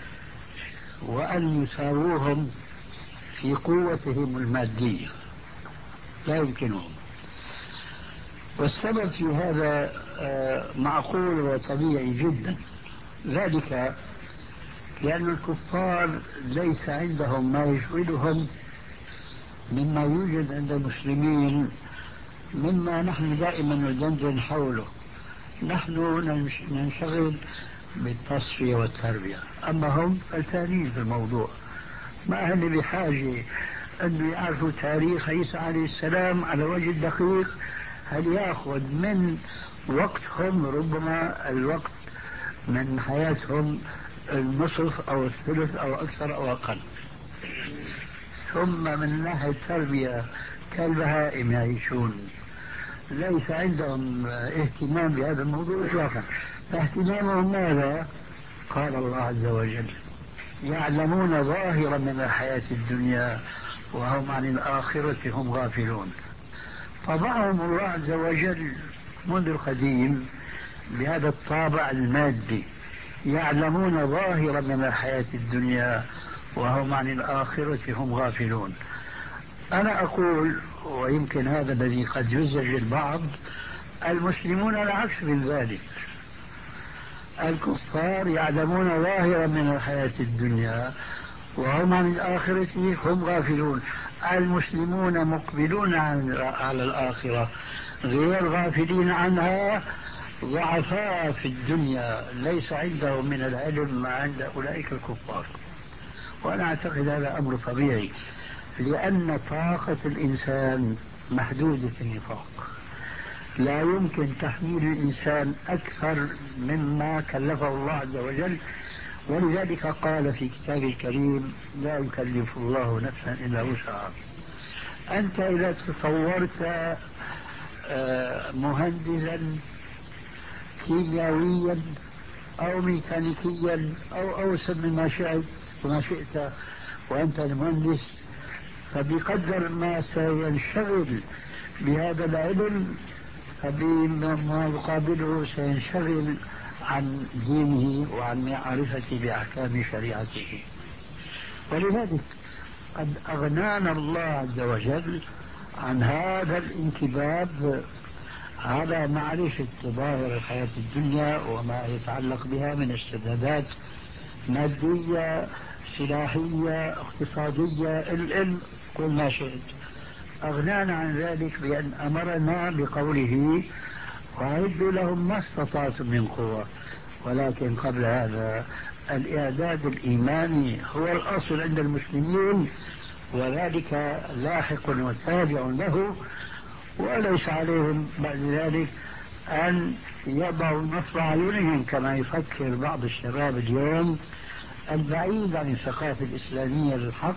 وأن يساووهم في قوتهم المادية، لا يمكنهم. والسبب في هذا معقول وطبيعي جدا، ذلك لأن الكفار ليس عندهم ما يشغلهم مما يوجد عند المسلمين، مما نحن دائما ندندن حوله. نحن ننشغل بالتصفية والتربية، أما هم فلتانين في الموضوع، ما هن بحاجة أن يعرفوا تاريخ عيسى عليه السلام على وجه الدقيق. هل يأخذ من وقتهم ربما الوقت من حياتهم النصف أو الثلث أو أكثر أو أقل. ثم من ناحية التربية كالبهائم يعيشون، ليس عندهم اهتمام بهذا الموضوع إطلاقا. فاهتمامهم ماذا؟ قال الله عز وجل يعلمون ظاهرا من الحياة الدنيا وهم عن الآخرة هم غافلون. طبعهم الله عز وجل منذ القديم بهذا الطابع المادي، يعلمون ظاهرا من الحياة الدنيا وهم عن الآخرة هم غافلون. أنا أقول، ويمكن هذا الذي قد يزعج البعض، المسلمون العكس من ذلك. الكفار يعلمون ظاهرا من الحياة الدنيا وهم عن الآخرة هم غافلون. المسلمون مقبلون على الآخرة غير غافلين عنها، ضعفاء في الدنيا ليس عندهم من العلم ما عند أولئك الكفار. وأنا أعتقد هذا أمر طبيعي، لأن طاقة الإنسان محدودة النفاق، لا يمكن تحميل الإنسان أكثر مما كلفه الله عز وجل. ولذلك قال في كتابه الكريم لا يكلف الله نفسا إلا وسعها. أنت إذا تصورت مهندسا كيميائيا أو ميكانيكيا أو أوسع مما شئت وما شئت وأنت المهندس، فبقدر ما سينشغل بهذا العلم فبما يقابله سينشغل عن دينه وعن معرفته بأحكام شريعته. ولذلك قد أغنانا الله عز وجل عن هذا الانكباب على معرفة ظاهر الحياة الدنيا وما يتعلق بها من استعدادات مادية سلاحية اقتصادية العلم كل ما شئت. أغنانا عن ذلك بأن أمرنا بقوله وأعدوا لهم ما استطعتم من قوة. ولكن قبل هذا الإعداد الإيماني هو الأصل عند المسلمين، وذلك لاحق وتابع له، وليس عليهم بعد ذلك أن يضعوا نصب أعينهم كما يفكر بعض الشباب اليوم البعيد عن الثقافة الإسلامية للحق،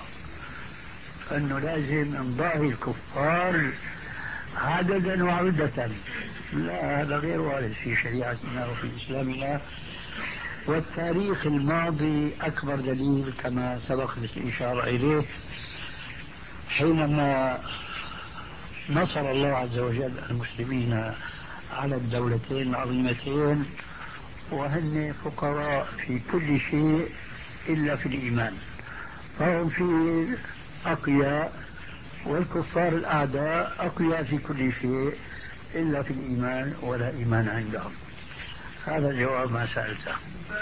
أنه لازم نضاهي الكفار عددا وعدة. لا، هذا غير وارد في شريعتنا وفي إسلامنا. والتاريخ الماضي أكبر دليل كما سبق الإشارة إليه، حينما نصر الله عز وجل المسلمين على الدولتين العظيمتين وهن فقراء في كل شيء إلا في الإيمان، فهم في أقياء، والكفار الأعداء أقياء في كل شيء إلا في الإيمان، ولا إيمان عندهم. هذا الجواب ما سألته.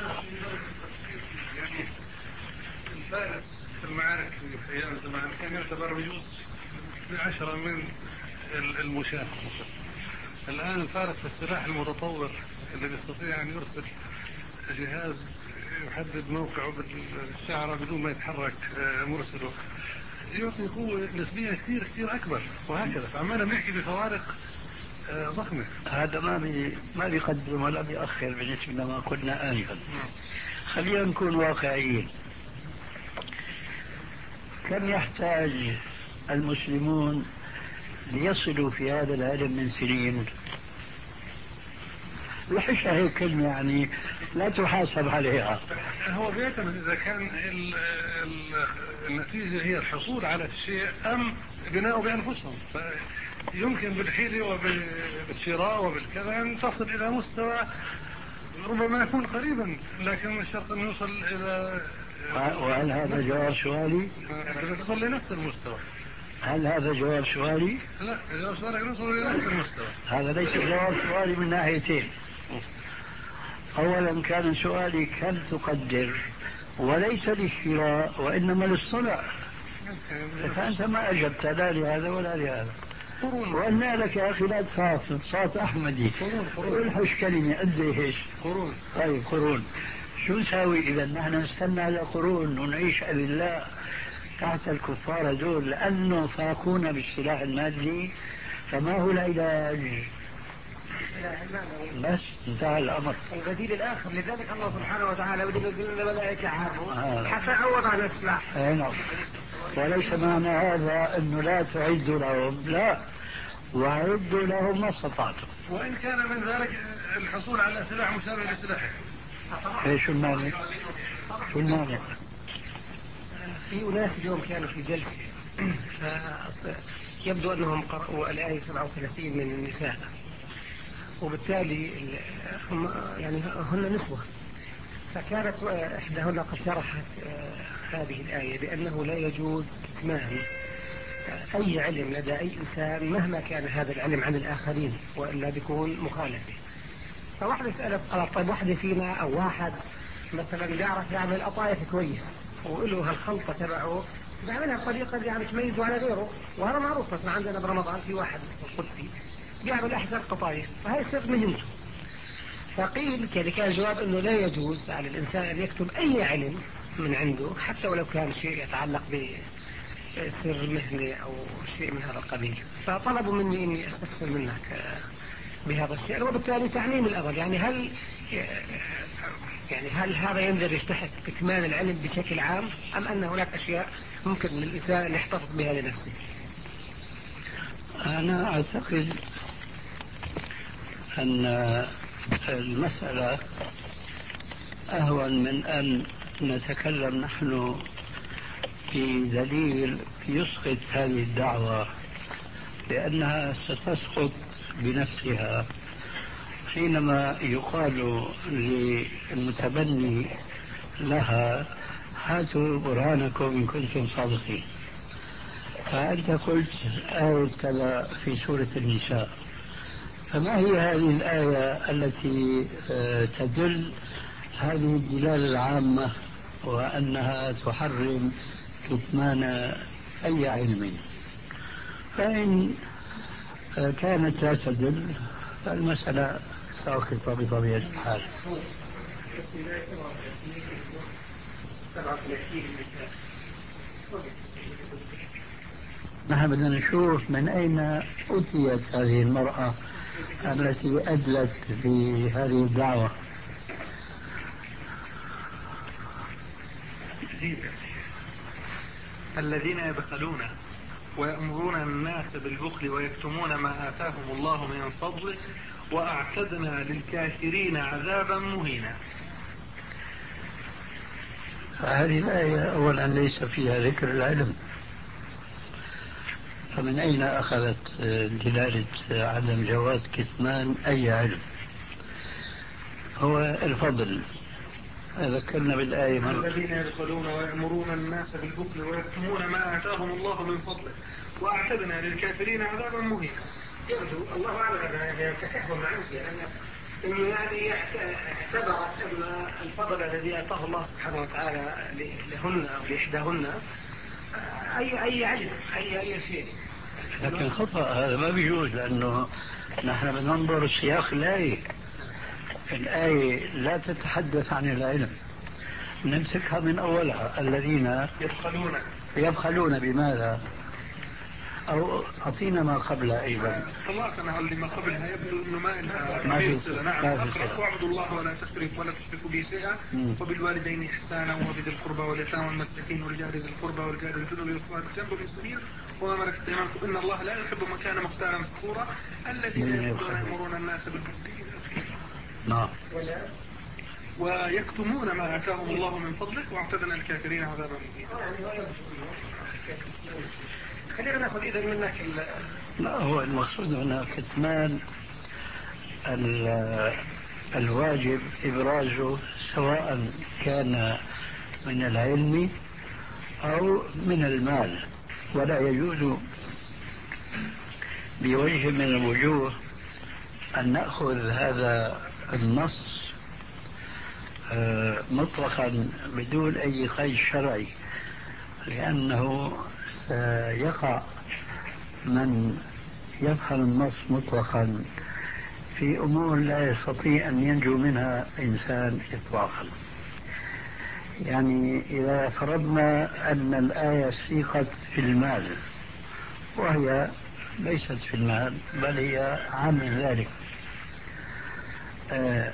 الفارس في المعارك في أيام زمان كان يعتبر بجوز بعشرة من المشاة. الآن الفارس في السلاح المتطور اللي بيستطيع أن يرسل جهاز يحدد موقعه بالشعرة بدون ما يتحرك مرسله يعطي قوة نسبية كثير كثير أكبر، وهكذا. فعمالنا بنحكي بفوارق ضخمة. هذا ما بي ما بيقدم ولا بيأخر بالنسبة لما قلنا آنفا. خلينا نكون واقعيين. كم يحتاج المسلمون ليصلوا في هذا العلم من سنين؟ وحشة هيك كلمة يعني لا تحاسب عليها. هو بيعتمد إذا كان ال ال النتيجة هي الحصول على الشيء أم بناء بأنفسهم. فيمكن بالحيلة وبالشراء وبالكذا أن تصل إلى مستوى ربما يكون قريبا، لكن مش شرط أن يوصل إلى. وهل هذا جواب سؤالي؟ تصل لنفس المستوى. هل هذا جواب سؤالي؟ لا، جواب سؤالك نوصل إلى نفس المستوى. هذا ليس جواب سؤالي من ناحيتين. أولا كان سؤالي كم تقدر، وليس للشراء وإنما للصنع، فأنت ما أجبت لا لهذا ولا لهذا. وقلنا لك يا أخي لا تخاف، صوت أحمدي الحش كلمة قد إيش قرون. طيب قرون شو نساوي إذا نحن نستنى على قرون ونعيش بالله تحت الكفار دول لأنه فاقونا بالسلاح المادي؟ فما هو العلاج؟ بس انتهى الأمر. البديل الآخر. لذلك الله سبحانه وتعالى بدل يقول الملائكة عارفوا حتى عوض عن السلاح. نعم. وليس معنى هذا أنه لا تعد لهم، لا، وأعدوا لهم ما استطعتم. وإن كان من ذلك الحصول على سلاح مشابه لسلاحه. ايش المانع؟ شو المانع؟ في أناس اليوم كانوا في جلسة فيبدو أنهم قرأوا الآية سبعة وثلاثين من النساء، وبالتالي هم يعني هن نسوة، فكانت إحداهن قد شرحت هذه الآية بأنه لا يجوز كتمان أي علم لدى أي إنسان مهما كان هذا العلم عن الآخرين، وإلا بيكون مخالفة. فواحدة سألت قالت طيب واحدة فينا أو واحد مثلا بيعرف يعمل قطايف كويس وله هالخلطة تبعه بيعملها بطريقة يعني تميزه على غيره، وهذا معروف مثلا عندنا برمضان في واحد قدسي بيعمل أحسن قطايف فهي سر مهنته. فقيل كان كان الجواب أنه لا يجوز على الإنسان أن يكتب أي علم من عنده حتى ولو كان شيء يتعلق بسر مهنة أو شيء من هذا القبيل. فطلبوا مني أني أستفسر منك بهذا الشيء، وبالتالي تعميم الأمر. يعني هل يعني هل هذا يندرج تحت كتمان العلم بشكل عام، أم أن هناك أشياء ممكن للإنسان أن يحتفظ بها لنفسه؟ أنا أعتقد أن المسألة أهون من أن نتكلم نحن بدليل يسقط هذه الدعوة، لأنها ستسقط بنفسها حينما يقال للمتبني لها هاتوا برهانكم إن كنتم صادقين. فأنت قلت آية كذا في سورة النساء، فما هي هذه الآية التي تدل هذه الدلالة العامة وأنها تحرم كتمان أي علم؟ فإن كانت لا تدل فالمسألة ساقطة بطبيعة الحال. نحن بدنا نشوف من أين أتيت هذه المرأة التي أدلت بهذه الدعوة. الذين يبخلون ويأمرون الناس بالبخل ويكتمون ما آتاهم الله من فضله وأعتدنا للكافرين عذابا مهينا. هذه الآية أولا ليس فيها ذكر العلم، فمن أين أخذت دلالة عدم جواز كتمان أي علم؟ هو الفضل. ذكرنا بالآية الذين يبخلون ويأمرون الناس بالبخل ويكتمون ما آتاهم الله من فضله وأعتدنا للكافرين عذابا مهينا. يبدو الله أعلم يعني تكهن عنسي إنه يعني اعتبرت أن الفضل الذي أعطاه الله سبحانه وتعالى لهن أو لإحداهن أي أي علم أي أي شيء. لكن خطأ، هذا ما بيجوز، لأنه نحن بننظر سياق الآية. الآية لا تتحدث عن العلم، نمسكها من أولها. الذين يبخلون يبخلون بماذا؟ أو أعطينا ما قبلها أيضا. طلعنا على اللي ما قبلها يبدو أنه ما إلها ما في صلة. نعم أقرأ واعبدوا الله ولا تشركوا ولا تشركوا به شيئا وبالوالدين إحسانا وبذي القربى واليتامى والمساكين والجار ذي القربى والجار الجنب والصلاة الجنب بالسبيل وما ملكت أيمانكم إن الله لا يحب من كان مختالا فخورا. الذين يأمرون الناس بالبخل نعم ويكتمون ما آتاهم الله من فضله واعتدنا الكافرين عذابا مهينا. خلينا ناخذ إذا منك. لا، هو المقصود هنا كتمان الواجب إبرازه سواء كان من العلم أو من المال، ولا يجوز بوجه من الوجوه أن نأخذ هذا النص مطلقا بدون أي قيد شرعي، لأنه سيقع من يفهم النص مطلقا في أمور لا يستطيع أن ينجو منها إنسان إطلاقا. يعني إذا فرضنا أن الآية سيقت في المال وهي ليست في المال بل هي عن ذلك، آه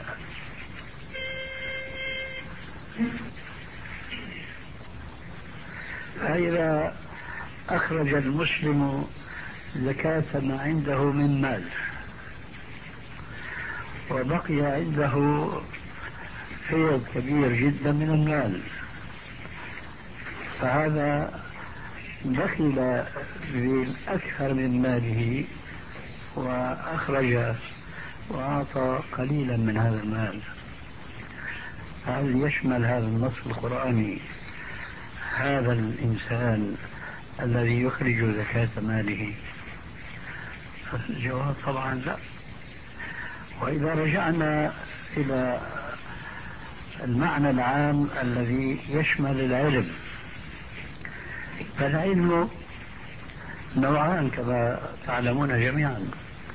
فإذا أخرج المسلم زكاة ما عنده من مال وبقي عنده فيض كبير جدا من المال، فهذا دخل بالأكثر من ماله وأخرج وأعطى قليلا من هذا المال. هل يشمل هذا النص القرآني هذا الإنسان الذي يخرج زكاة ماله؟ الجواب طبعا لا. وإذا رجعنا إلى المعنى العام الذي يشمل العلم، فالعلم نوعان كما تعلمون جميعا: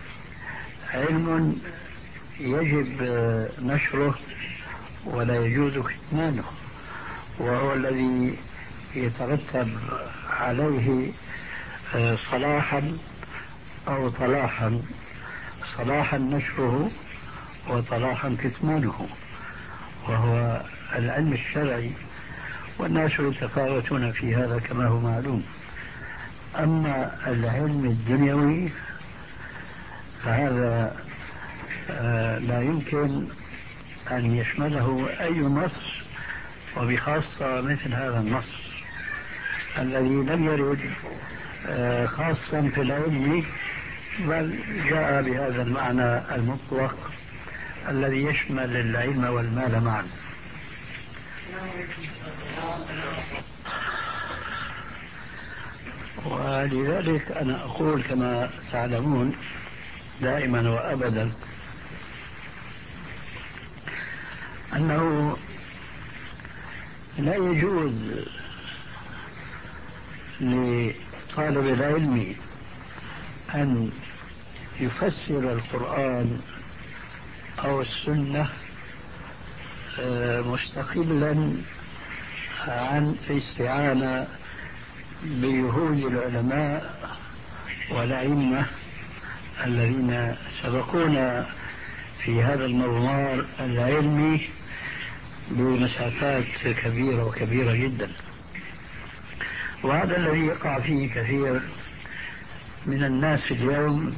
علم يجب نشره ولا يجوز كتمانه، وهو الذي يترتب عليه صلاحا أو طلاحا، صلاحا نشره وطلاحا كتمانه، وهو العلم الشرعي، والناس يتفاوتون في هذا كما هو معلوم. أما العلم الدنيوي فهذا لا يمكن أن يشمله أي نص، وبخاصة مثل هذا النص الذي لم يرد خاصا في العلم، بل جاء بهذا المعنى المطلق الذي يشمل العلم والمال معا. ولذلك أنا أقول كما تعلمون دائما وأبدا أنه لا يجوز لطالب العلم أن يفسر القرآن أو السنة مستقلا عن الاستعانة بجهود العلماء والأئمة الذين سبقونا في هذا المضمار العلمي بمسافات كبيرة وكبيرة جدا. وهذا الذي يقع فيه كثير من الناس اليوم،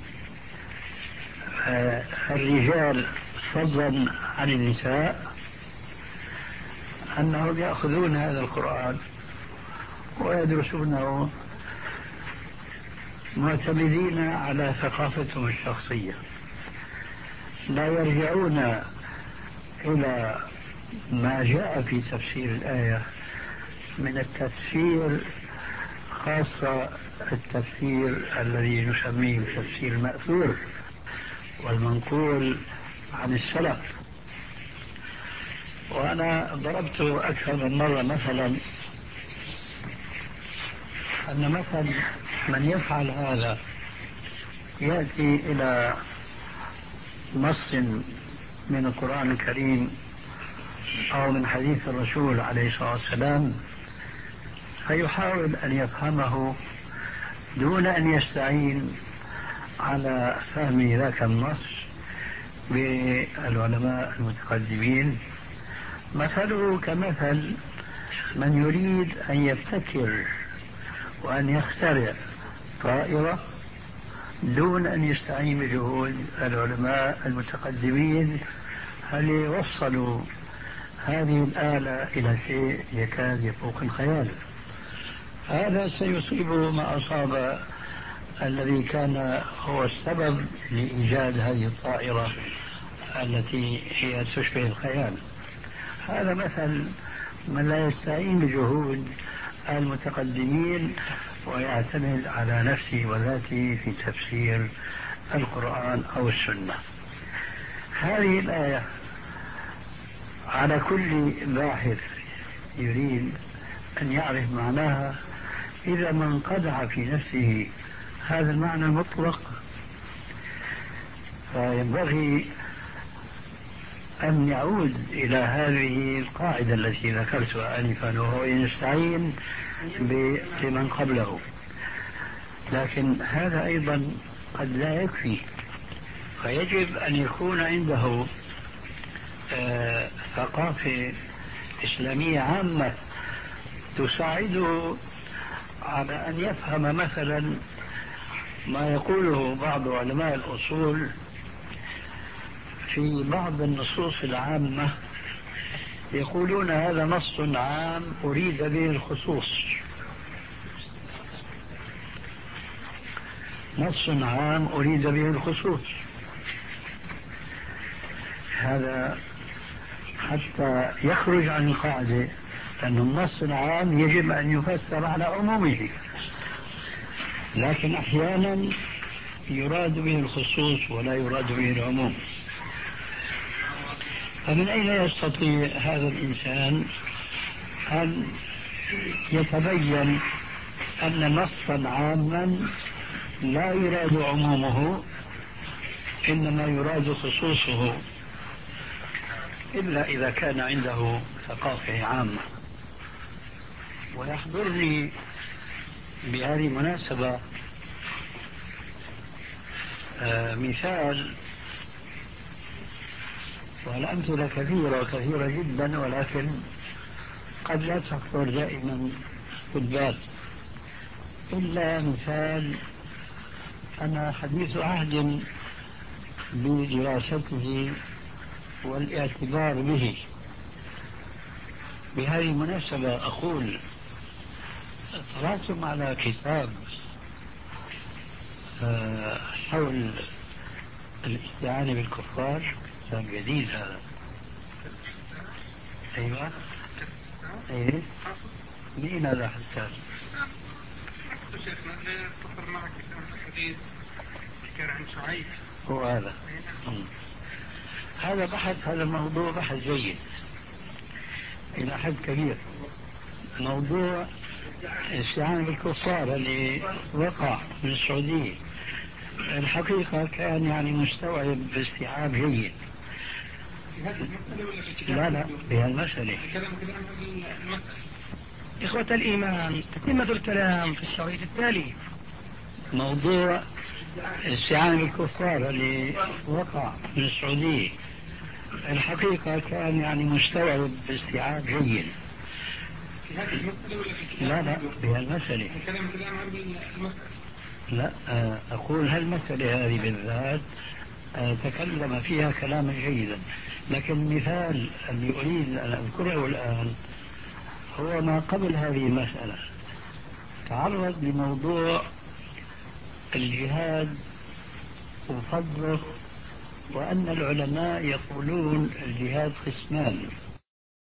الرجال فضلا عن النساء، أنهم يأخذون هذا القرآن ويدرسونه معتمدين على ثقافتهم الشخصية، لا يرجعون إلى ما جاء في تفسير الآية من التفسير، خاصة التفسير الذي نسميه التفسير المأثور والمنقول عن السلف. وأنا ضربت أكثر من مرة مثلا أن مثلا من يفعل هذا يأتي إلى نص من القرآن الكريم أو من حديث الرسول عليه الصلاة والسلام فيحاول أن يفهمه دون أن يستعين على فهم ذاك النص بالعلماء المتقدمين. مثله كمثل من يريد أن يبتكر وأن يخترع طائرة دون أن يستعين بجهود العلماء المتقدمين هل يوصلوا هذه الآلة إلى شيء يكاد يفوق الخيال. هذا سيصيبه ما أصاب الذي كان هو السبب لإيجاد هذه الطائرة التي هي تشبه الخيال. هذا مثل من لا يستعين بجهود المتقدمين ويعتمد على نفسه وذاته في تفسير القرآن أو السنة. هذه الآية على كل باحث يريد أن يعرف معناها إذا ما انقدح في نفسه هذا المعنى المطلق فينبغي أن يعود إلى هذه القاعدة التي ذكرتها آنفا، وهو يستعين بمن قبله. لكن هذا أيضا قد لا يكفي، فيجب أن يكون عنده آه ثقافة إسلامية عامة تساعده على أن يفهم مثلا ما يقوله بعض علماء الأصول في بعض النصوص العامة، يقولون هذا نص عام أريد به الخصوص، نص عام أريد به الخصوص. هذا حتى يخرج عن القاعدة أن النص العام يجب أن يفسر على عمومه، لكن أحيانا يراد به الخصوص ولا يراد به العموم. فمن أين يستطيع هذا الإنسان أن يتبين أن نصا عاما لا يراد عمومه إنما يراد خصوصه، إلا إذا كان عنده ثقافة عامة؟ ويحضرني بهذه المناسبة آه مثال، والأمثلة كثيرة وكثيرة جدا، ولكن قد لا تخطر دائما في البال، إلا مثال أنا حديث عهد بدراسته والاعتبار به. بهذه المناسبة أقول اطلعتم على كتاب حول الاستعانة بالكفار، كتاب جديد هذا. أيوة ايه مين هذا حسان؟ شيخنا اتصل معك بسنة الحديث ذكر عن شعيب، هو هذا. هذا بحث، هذا الموضوع بحث جيد إلى حد كبير. موضوع الاستعانة بالكفار اللي وقع من السعودية الحقيقة كان يعني مستوعب باستيعاب جيد. لا لا بهالمسألة. إخوة الإيمان، تتمة الكلام في الشريط التالي. موضوع الاستعانة بالكفار اللي وقع من السعودية الحقيقة كان يعني مستوعب باستيعاب جيد. لا لا بهالمسألة. لا أقول هالمسألة هذه بالذات تكلم فيها كلاما جيدا، لكن المثال اللي أريد أن أذكره الآن هو ما قبل هذه المسألة. تعرض لموضوع الجهاد وفضله، وأن العلماء يقولون الجهاد قسمان: